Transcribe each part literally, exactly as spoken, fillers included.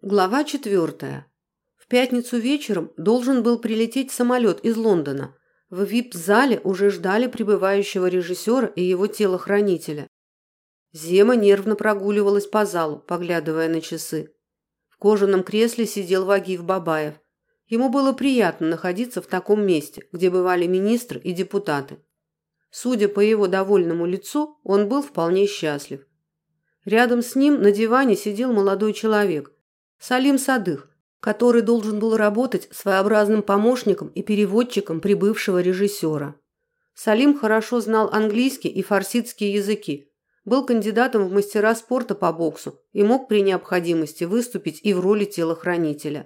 Глава четвертая. В пятницу вечером должен был прилететь самолет из Лондона. В ви ай пи-зале уже ждали прибывающего режиссера и его телохранителя. Зема нервно прогуливалась по залу, поглядывая на часы. В кожаном кресле сидел Вагиф Бабаев. Ему было приятно находиться в таком месте, где бывали министры и депутаты. Судя по его довольному лицу, он был вполне счастлив. Рядом с ним на диване сидел молодой человек, Салим Садых, который должен был работать своеобразным помощником и переводчиком прибывшего режиссера. Салим хорошо знал английский и фарсидский языки, был кандидатом в мастера спорта по боксу и мог при необходимости выступить и в роли телохранителя.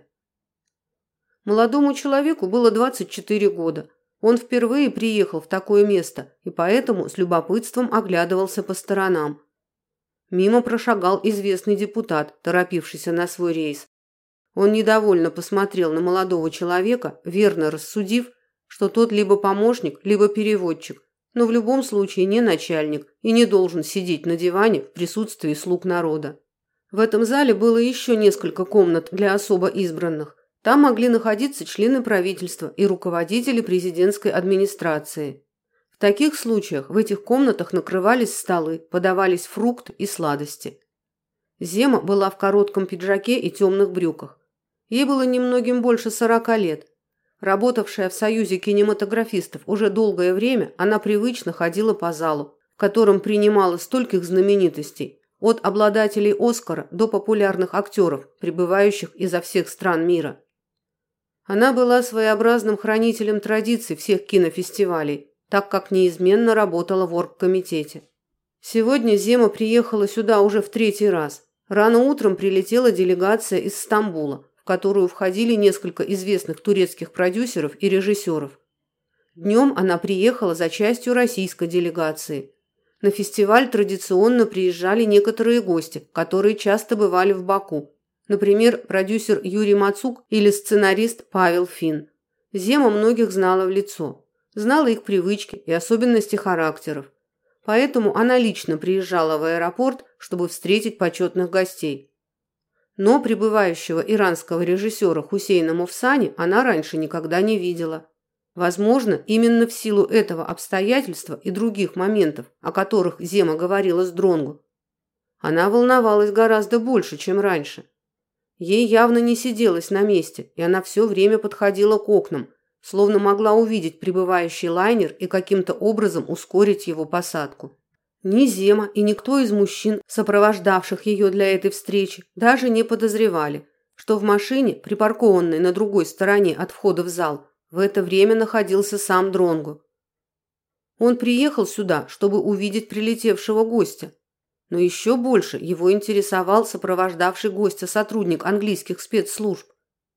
Молодому человеку было двадцать четыре года. Он впервые приехал в такое место и поэтому с любопытством оглядывался по сторонам. Мимо прошагал известный депутат, торопившийся на свой рейс. Он недовольно посмотрел на молодого человека, верно рассудив, что тот либо помощник, либо переводчик, но в любом случае не начальник и не должен сидеть на диване в присутствии слуг народа. В этом зале было еще несколько комнат для особо избранных. Там могли находиться члены правительства и руководители президентской администрации. В таких случаях в этих комнатах накрывались столы, подавались фрукты и сладости. Зема была в коротком пиджаке и темных брюках. Ей было немногим больше сорока лет. Работавшая в Союзе кинематографистов уже долгое время, она привычно ходила по залу, в котором принимала стольких знаменитостей, от обладателей Оскара до популярных актеров, прибывающих изо всех стран мира. Она была своеобразным хранителем традиций всех кинофестивалей, так как неизменно работала в оргкомитете. Сегодня Зема приехала сюда уже в третий раз. Рано утром прилетела делегация из Стамбула, в которую входили несколько известных турецких продюсеров и режиссеров. Днем она приехала за частью российской делегации. На фестиваль традиционно приезжали некоторые гости, которые часто бывали в Баку. Например, продюсер Юрий Мацук или сценарист Павел Фин. Зема многих знала в лицо. Знала их привычки и особенности характеров. Поэтому она лично приезжала в аэропорт, чтобы встретить почетных гостей. Но прибывающего иранского режиссера Хусейна Мовсани она раньше никогда не видела. Возможно, именно в силу этого обстоятельства и других моментов, о которых Зема говорила с Дронгу, она волновалась гораздо больше, чем раньше. Ей явно не сиделось на месте, и она все время подходила к окнам, словно могла увидеть прибывающий лайнер и каким-то образом ускорить его посадку. Ни Зема и никто из мужчин, сопровождавших ее для этой встречи, даже не подозревали, что в машине, припаркованной на другой стороне от входа в зал, в это время находился сам Дронгу. Он приехал сюда, чтобы увидеть прилетевшего гостя, но еще больше его интересовал сопровождавший гостя сотрудник английских спецслужб.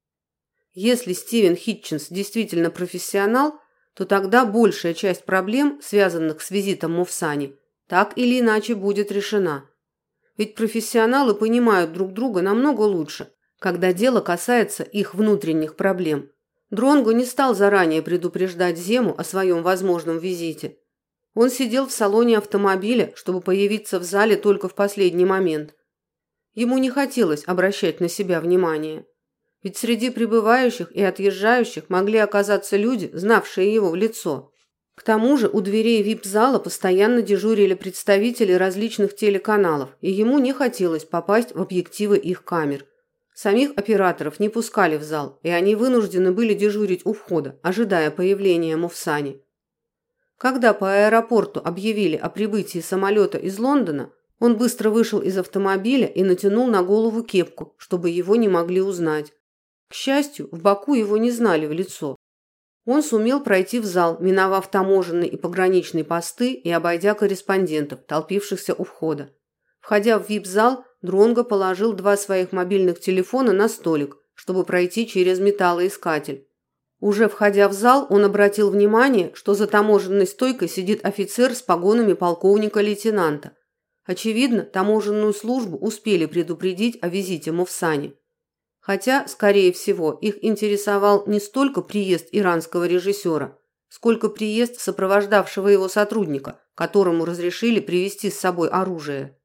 Если Стивен Хитчинс действительно профессионал, то тогда большая часть проблем, связанных с визитом Мовсани, так или иначе будет решена. Ведь профессионалы понимают друг друга намного лучше, когда дело касается их внутренних проблем. Дронгу не стал заранее предупреждать Зему о своем возможном визите. Он сидел в салоне автомобиля, чтобы появиться в зале только в последний момент. Ему не хотелось обращать на себя внимание. Ведь среди прибывающих и отъезжающих могли оказаться люди, знавшие его в лицо. К тому же у дверей ви ай пи-зала постоянно дежурили представители различных телеканалов, и ему не хотелось попасть в объективы их камер. Самих операторов не пускали в зал, и они вынуждены были дежурить у входа, ожидая появления Мовсани. Когда по аэропорту объявили о прибытии самолета из Лондона, он быстро вышел из автомобиля и натянул на голову кепку, чтобы его не могли узнать. К счастью, в Баку его не знали в лицо. Он сумел пройти в зал, миновав таможенные и пограничные посты и обойдя корреспондентов, толпившихся у входа. Входя в ви ай пи-зал, Дронго положил два своих мобильных телефона на столик, чтобы пройти через металлоискатель. Уже входя в зал, он обратил внимание, что за таможенной стойкой сидит офицер с погонами полковника-лейтенанта. Очевидно, таможенную службу успели предупредить о визите Мовсани. Хотя, скорее всего, их интересовал не столько приезд иранского режиссера, сколько приезд сопровождавшего его сотрудника, которому разрешили привезти с собой оружие.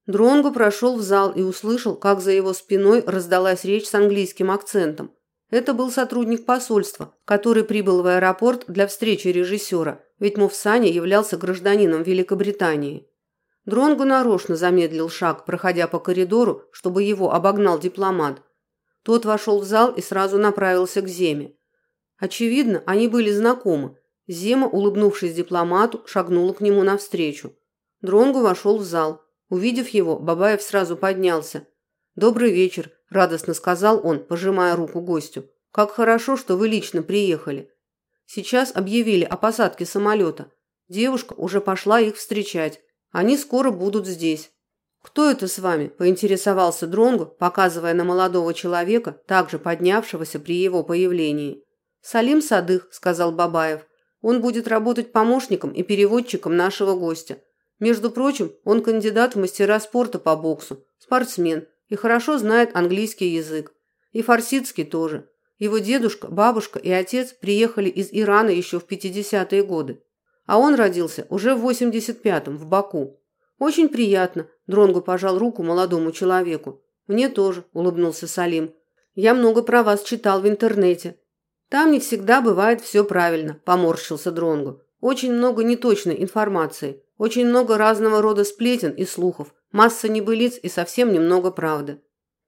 Дронго прошел в зал и услышал, как за его спиной раздалась речь с английским акцентом. Это был сотрудник посольства, который прибыл в аэропорт для встречи режиссера, ведь Мовсане являлся гражданином Великобритании. Дронго нарочно замедлил шаг, проходя по коридору, чтобы его обогнал дипломат. Тот вошел в зал и сразу направился к Земе. Очевидно, они были знакомы. Зема, улыбнувшись дипломату, шагнула к нему навстречу. Дронго вошел в зал. Увидев его, Бабаев сразу поднялся. «Добрый вечер», – радостно сказал он, пожимая руку гостю. «Как хорошо, что вы лично приехали. Сейчас объявили о посадке самолета. Девушка уже пошла их встречать. Они скоро будут здесь». «Кто это с вами?» – поинтересовался Дронго, показывая на молодого человека, также поднявшегося при его появлении. «Салим Садых», – сказал Бабаев. «Он будет работать помощником и переводчиком нашего гостя. Между прочим, он кандидат в мастера спорта по боксу, спортсмен и хорошо знает английский язык. И фарсидский тоже. Его дедушка, бабушка и отец приехали из Ирана еще в пятидесятые годы. А он родился уже в восемьдесят пятом в Баку. Очень приятно», – Дронго пожал руку молодому человеку. «Мне тоже», – улыбнулся Салим. «Я много про вас читал в интернете». «Там не всегда бывает все правильно», – поморщился Дронго. «Очень много неточной информации. Очень много разного рода сплетен и слухов, масса небылиц и совсем немного правды».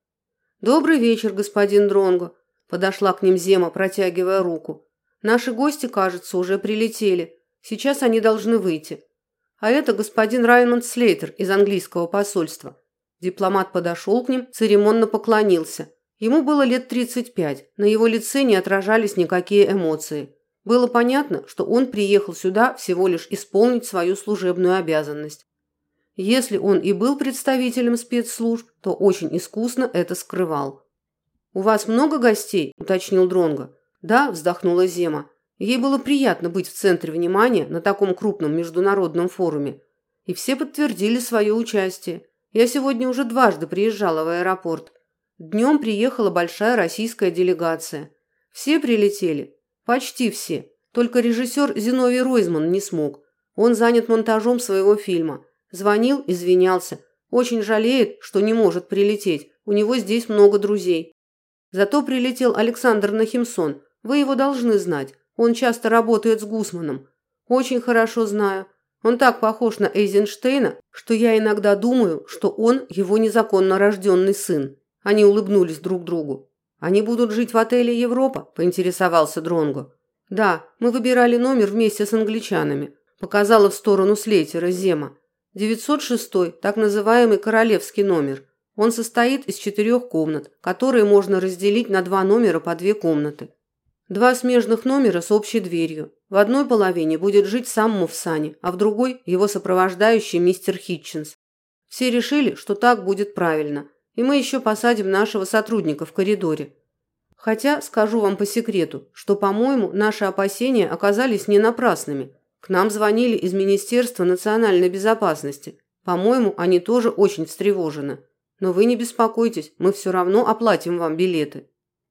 «Добрый вечер, господин Дронго», – подошла к ним Зема, протягивая руку. «Наши гости, кажется, уже прилетели. Сейчас они должны выйти. А это господин Раймонд Слейтер из английского посольства». Дипломат подошел к ним, церемонно поклонился. Ему было лет тридцать пять, на его лице не отражались никакие эмоции. Было понятно, что он приехал сюда всего лишь исполнить свою служебную обязанность. Если он и был представителем спецслужб, то очень искусно это скрывал. «У вас много гостей?» – уточнил Дронго. «Да», – вздохнула Зема. Ей было приятно быть в центре внимания на таком крупном международном форуме. И все подтвердили свое участие. Я сегодня уже дважды приезжала в аэропорт. Днем приехала большая российская делегация. Все прилетели. Почти все. Только режиссер Зиновий Ройзман не смог. Он занят монтажом своего фильма. Звонил, извинялся. Очень жалеет, что не может прилететь. У него здесь много друзей. Зато прилетел Александр Нахимсон. Вы его должны знать. Он часто работает с Гусманом. Очень хорошо знаю. Он так похож на Эйзенштейна, что я иногда думаю, что он его незаконно рожденный сын. Они улыбнулись друг другу. «Они будут жить в отеле «Европа», – поинтересовался Дронго. «Да, мы выбирали номер вместе с англичанами», – показала в сторону Слейтера Зема. девятьсот шестой, так называемый королевский номер. Он состоит из четырех комнат, которые можно разделить на два номера по две комнаты. Два смежных номера с общей дверью. В одной половине будет жить сам Мовсане, а в другой – его сопровождающий мистер Хитчинс. Все решили, что так будет правильно. И мы еще посадим нашего сотрудника в коридоре. Хотя, скажу вам по секрету, что, по-моему, наши опасения оказались не напрасными. К нам звонили из Министерства национальной безопасности. По-моему, они тоже очень встревожены. Но вы не беспокойтесь, мы все равно оплатим вам билеты».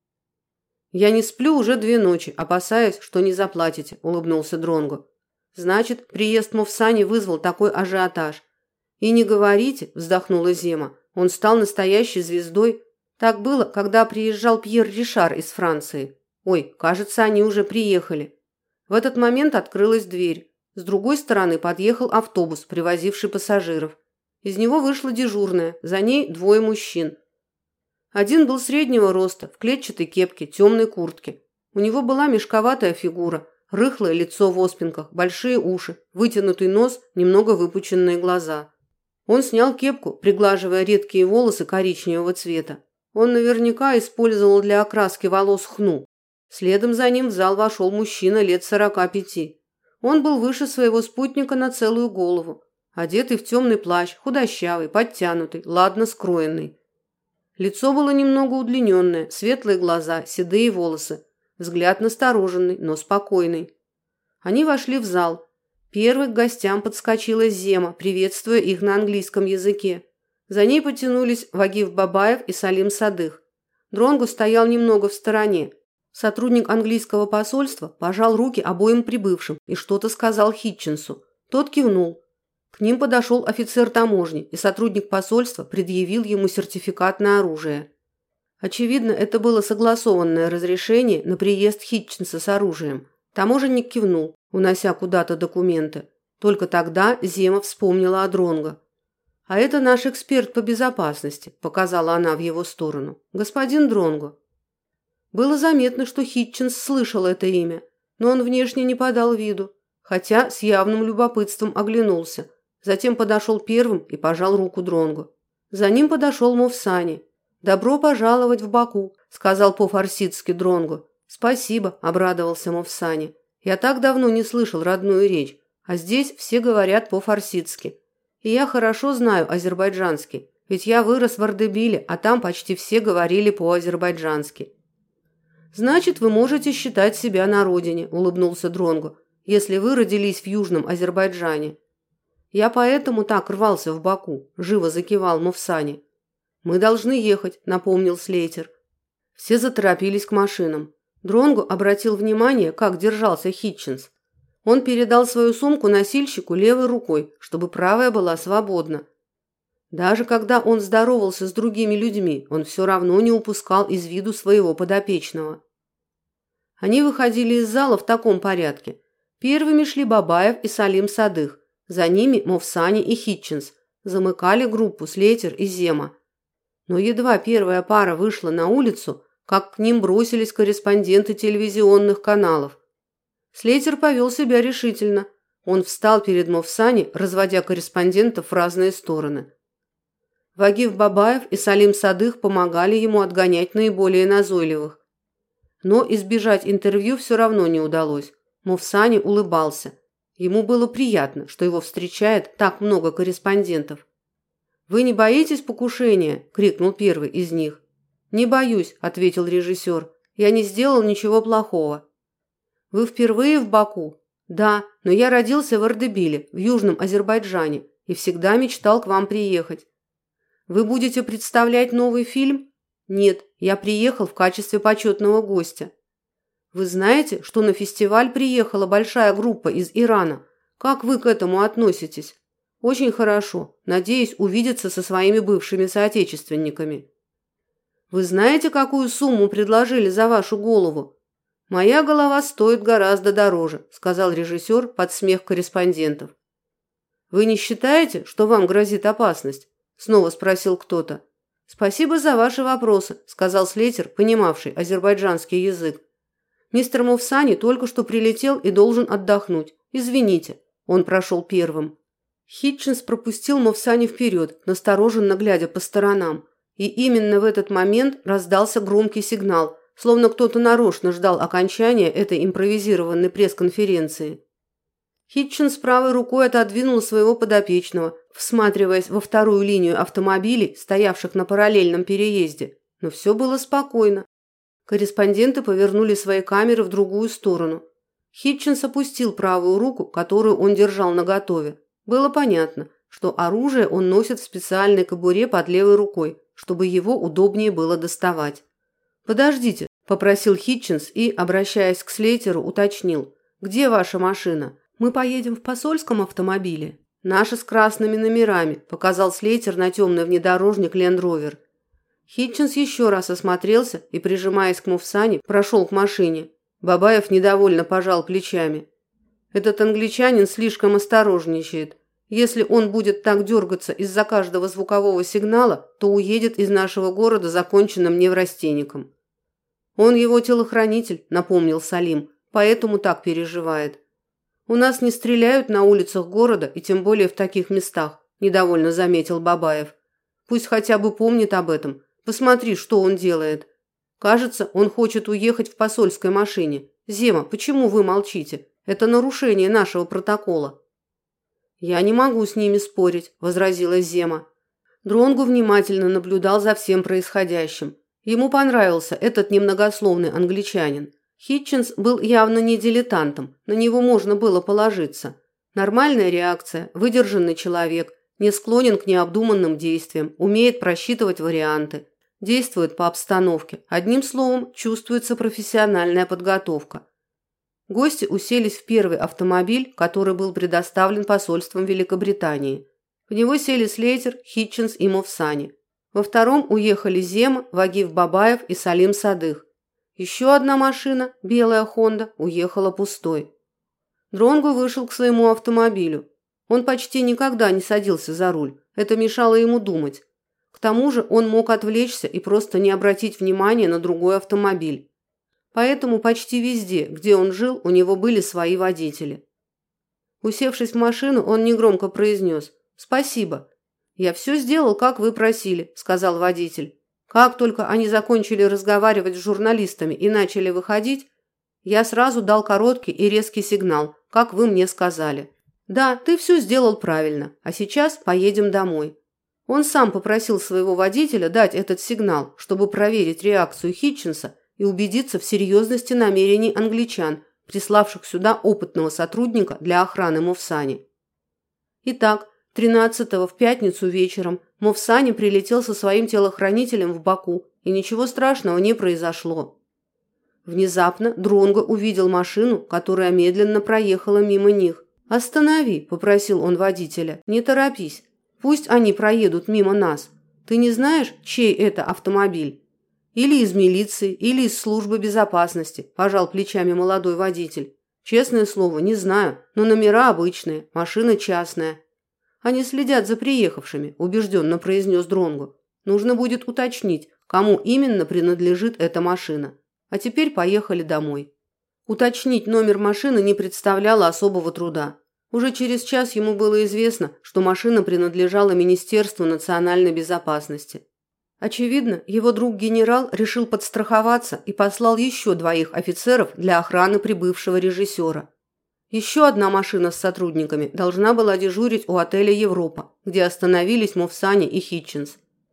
«Я не сплю уже две ночи, опасаясь, что не заплатите», – улыбнулся Дронго. «Значит, приезд Мовсани вызвал такой ажиотаж». «И не говорите», – вздохнула Зема. «Он стал настоящей звездой. Так было, когда приезжал Пьер Ришар из Франции. Ой, кажется, они уже приехали». В этот момент открылась дверь. С другой стороны подъехал автобус, привозивший пассажиров. Из него вышла дежурная, за ней двое мужчин. Один был среднего роста, в клетчатой кепке, темной куртке. У него была мешковатая фигура, рыхлое лицо в оспинках, большие уши, вытянутый нос, немного выпученные глаза. Он снял кепку, приглаживая редкие волосы коричневого цвета. Он наверняка использовал для окраски волос хну. Следом за ним в зал вошел мужчина лет сорока пяти. Он был выше своего спутника на целую голову, одетый в темный плащ, худощавый, подтянутый, ладно скроенный. Лицо было немного удлиненное, светлые глаза, седые волосы, взгляд настороженный, но спокойный. Они вошли в зал. Первой к гостям подскочила Зема, приветствуя их на английском языке. За ней потянулись Вагиф Бабаев и Салим Садых. Дронго стоял немного в стороне. Сотрудник английского посольства пожал руки обоим прибывшим и что-то сказал Хитчинсу. Тот кивнул. К ним подошел офицер таможни, и сотрудник посольства предъявил ему сертификат на оружие. Очевидно, это было согласованное разрешение на приезд Хитчинса с оружием. Таможенник кивнул, унося куда-то документы. Только тогда Зема вспомнила о Дронго. «А это наш эксперт по безопасности», – показала она в его сторону. «Господин Дронго». Было заметно, что Хитчинс слышал это имя, но он внешне не подал виду, хотя с явным любопытством оглянулся. Затем подошел первым и пожал руку Дронгу. За ним подошел Мовсани. «Добро пожаловать в Баку», – сказал по-фарсидски Дронгу. «Спасибо», – обрадовался Мовсани. «Я так давно не слышал родную речь, а здесь все говорят по-фарсидски. И я хорошо знаю азербайджанский, ведь я вырос в Ардебиле, а там почти все говорили по-азербайджански». «Значит, вы можете считать себя на родине», – улыбнулся Дронгу, «если вы родились в Южном Азербайджане». «Я поэтому так рвался в Баку», – живо закивал Мовсани. «Мы должны ехать», – напомнил Слейтер. Все заторопились к машинам. Дронгу обратил внимание, как держался Хитчинс. Он передал свою сумку носильщику левой рукой, чтобы правая была свободна. Даже когда он здоровался с другими людьми, он все равно не упускал из виду своего подопечного. Они выходили из зала в таком порядке. Первыми шли Бабаев и Салим Садых, за ними Мовсани и Хитчинс, замыкали группу Слейтер и Зема. Но едва первая пара вышла на улицу, как к ним бросились корреспонденты телевизионных каналов. Слейтер повел себя решительно. Он встал перед Мовсани, разводя корреспондентов в разные стороны. Вагиф Бабаев и Салим Садых помогали ему отгонять наиболее назойливых. Но избежать интервью все равно не удалось. Мовсани улыбался. Ему было приятно, что его встречает так много корреспондентов. «Вы не боитесь покушения?» – крикнул первый из них. «Не боюсь», – ответил режиссер. «Я не сделал ничего плохого». «Вы впервые в Баку?» «Да, но я родился в Ардебиле, в Южном Азербайджане, и всегда мечтал к вам приехать». «Вы будете представлять новый фильм?» «Нет, я приехал в качестве почетного гостя». «Вы знаете, что на фестиваль приехала большая группа из Ирана? Как вы к этому относитесь?» «Очень хорошо. Надеюсь увидеться со своими бывшими соотечественниками». «Вы знаете, какую сумму предложили за вашу голову?» «Моя голова стоит гораздо дороже», – сказал режиссер под смех корреспондентов. «Вы не считаете, что вам грозит опасность?» – снова спросил кто-то. «Спасибо за ваши вопросы», – сказал Слейтер, понимавший азербайджанский язык. «Мистер Мовсани только что прилетел и должен отдохнуть. Извините». Он прошел первым. Хитчинс пропустил Мовсани вперед, настороженно глядя по сторонам. И именно в этот момент раздался громкий сигнал, словно кто-то нарочно ждал окончания этой импровизированной пресс-конференции. Хитчинс правой рукой отодвинул своего подопечного, всматриваясь во вторую линию автомобилей, стоявших на параллельном переезде. Но все было спокойно. Корреспонденты повернули свои камеры в другую сторону. Хитчинс опустил правую руку, которую он держал наготове. Было понятно, что оружие он носит в специальной кобуре под левой рукой, чтобы его удобнее было доставать. «Подождите», – попросил Хитчинс и, обращаясь к Слейтеру, уточнил. «Где ваша машина? Мы поедем в посольском автомобиле». «Наша с красными номерами», – показал Слейтер на темный внедорожник Ленд Ровер. Хитчинс еще раз осмотрелся и, прижимаясь к Мовсани, прошел к машине. Бабаев недовольно пожал плечами. «Этот англичанин слишком осторожничает. Если он будет так дергаться из-за каждого звукового сигнала, то уедет из нашего города законченным неврастенником». «Он его телохранитель», – напомнил Салим, – «поэтому так переживает». «У нас не стреляют на улицах города и тем более в таких местах», – недовольно заметил Бабаев. «Пусть хотя бы помнит об этом. Посмотри, что он делает. Кажется, он хочет уехать в посольской машине. Зема, почему вы молчите? Это нарушение нашего протокола». «Я не могу с ними спорить», – возразила Зема. Дронгу внимательно наблюдал за всем происходящим. Ему понравился этот немногословный англичанин. Хитчинс был явно не дилетантом, на него можно было положиться. Нормальная реакция, выдержанный человек, не склонен к необдуманным действиям, умеет просчитывать варианты, действует по обстановке. Одним словом, чувствуется профессиональная подготовка. Гости уселись в первый автомобиль, который был предоставлен посольством Великобритании. В него сели Слейтер, Хитчинс и Мовсани. Во втором уехали Зема, Вагиф Бабаев и Салим Садых. Еще одна машина, белая Хонда, уехала пустой. Дронго вышел к своему автомобилю. Он почти никогда не садился за руль. Это мешало ему думать. К тому же он мог отвлечься и просто не обратить внимания на другой автомобиль. Поэтому почти везде, где он жил, у него были свои водители. Усевшись в машину, он негромко произнес: «Спасибо. Я все сделал, как вы просили», – сказал водитель. «Как только они закончили разговаривать с журналистами и начали выходить, я сразу дал короткий и резкий сигнал, как вы мне сказали. Да, ты все сделал правильно, а сейчас поедем домой». Он сам попросил своего водителя дать этот сигнал, чтобы проверить реакцию Хитчинса и убедиться в серьезности намерений англичан, приславших сюда опытного сотрудника для охраны Мовсани. Итак, тринадцатого в пятницу вечером Мовсани прилетел со своим телохранителем в Баку, и ничего страшного не произошло. Внезапно Дронго увидел машину, которая медленно проехала мимо них. «Останови», – попросил он водителя, – «не торопись. Пусть они проедут мимо нас. Ты не знаешь, чей это автомобиль?» «Или из милиции, или из службы безопасности», – пожал плечами молодой водитель. «Честное слово, не знаю, но номера обычные, машина частная». «Они следят за приехавшими», – убежденно произнес Дронго. «Нужно будет уточнить, кому именно принадлежит эта машина. А теперь поехали домой». Уточнить номер машины не представляло особого труда. Уже через час ему было известно, что машина принадлежала Министерству национальной безопасности. Очевидно, его друг-генерал решил подстраховаться и послал еще двоих офицеров для охраны прибывшего режиссера. Еще одна машина с сотрудниками должна была дежурить у отеля «Европа», где остановились Мовсани и Хитчинс.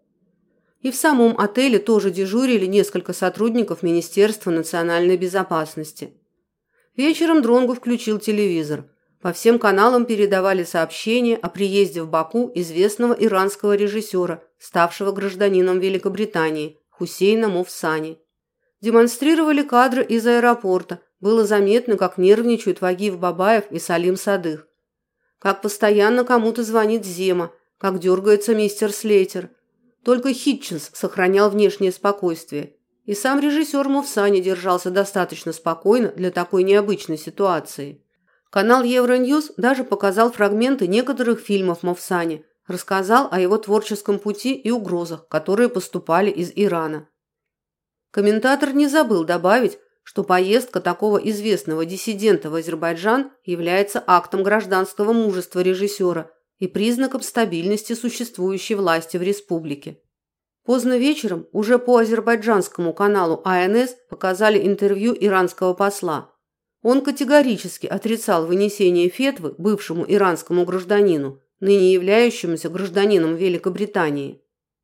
И в самом отеле тоже дежурили несколько сотрудников Министерства национальной безопасности. Вечером Дронго включил телевизор. По всем каналам передавали сообщения о приезде в Баку известного иранского режиссера, ставшего гражданином Великобритании, Хусейна Мовсани. Демонстрировали кадры из аэропорта. Было заметно, как нервничают Вагиф Бабаев и Салим Садых. Как постоянно кому-то звонит Зема, как дергается мистер Слейтер. Только Хитчинс сохранял внешнее спокойствие. И сам режиссер Мовсани держался достаточно спокойно для такой необычной ситуации. Канал Евроньюз даже показал фрагменты некоторых фильмов Мовсани, рассказал о его творческом пути и угрозах, которые поступали из Ирана. Комментатор не забыл добавить, что поездка такого известного диссидента в Азербайджан является актом гражданского мужества режиссера и признаком стабильности существующей власти в республике. Поздно вечером уже по азербайджанскому каналу А Н С показали интервью иранского посла. Он категорически отрицал вынесение фетвы бывшему иранскому гражданину, ныне являющемуся гражданином Великобритании.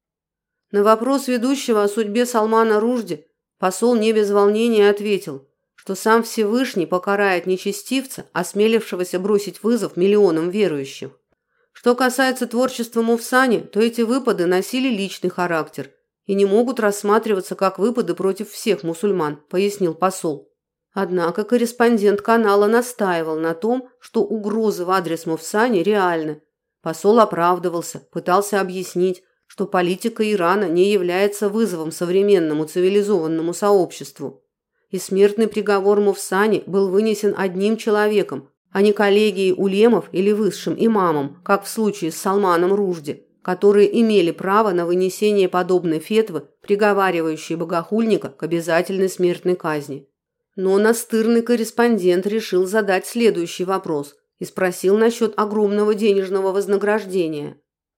На вопрос ведущего о судьбе Салмана Ружди посол не без волнения ответил, что сам Всевышний покарает нечестивца, осмелившегося бросить вызов миллионам верующих. Что касается творчества Мовсани, то эти выпады носили личный характер и не могут рассматриваться как выпады против всех мусульман, пояснил посол. Однако корреспондент канала настаивал на том, что угрозы в адрес Мовсани реальны. Посол оправдывался, пытался объяснить, что политика Ирана не является вызовом современному цивилизованному сообществу. И смертный приговор Мовсани был вынесен одним человеком, а не коллегией улемов или высшим имамом, как в случае с Салманом Ружди, которые имели право на вынесение подобной фетвы, приговаривающей богохульника к обязательной смертной казни. Но настырный корреспондент решил задать следующий вопрос и спросил насчет огромного денежного вознаграждения.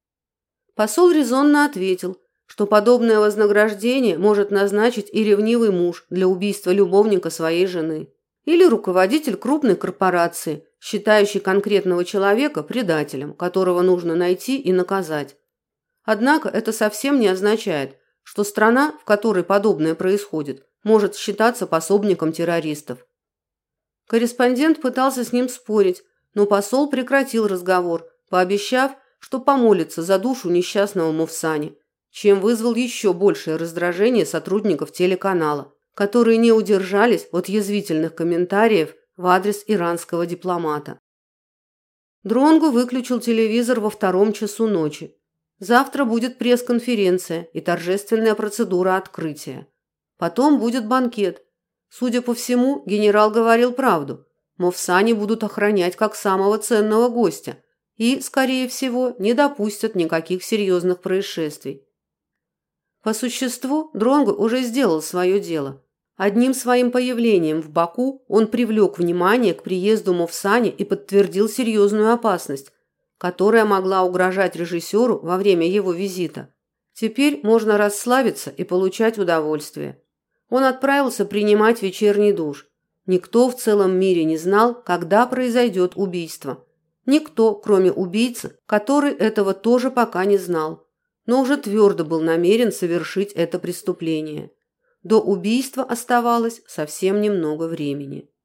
Посол резонно ответил, что подобное вознаграждение может назначить и ревнивый муж для убийства любовника своей жены, или руководитель крупной корпорации, считающий конкретного человека предателем, которого нужно найти и наказать. Однако это совсем не означает, что страна, в которой подобное происходит, может считаться пособником террористов. Корреспондент пытался с ним спорить, но посол прекратил разговор, пообещав, что помолится за душу несчастного Мовсани, чем вызвал еще большее раздражение сотрудников телеканала, которые не удержались от язвительных комментариев в адрес иранского дипломата. Дронгу выключил телевизор во втором часу ночи. Завтра будет пресс-конференция и торжественная процедура открытия. Потом будет банкет. Судя по всему, генерал говорил правду. Мовсани будут охранять как самого ценного гостя и, скорее всего, не допустят никаких серьезных происшествий. По существу, Дронгу уже сделал свое дело. Одним своим появлением в Баку он привлек внимание к приезду Мовсани и подтвердил серьезную опасность, которая могла угрожать режиссеру во время его визита. Теперь можно расслабиться и получать удовольствие. Он отправился принимать вечерний душ. Никто в целом мире не знал, когда произойдет убийство. Никто, кроме убийцы, который этого тоже пока не знал, но уже твердо был намерен совершить это преступление. До убийства оставалось совсем немного времени.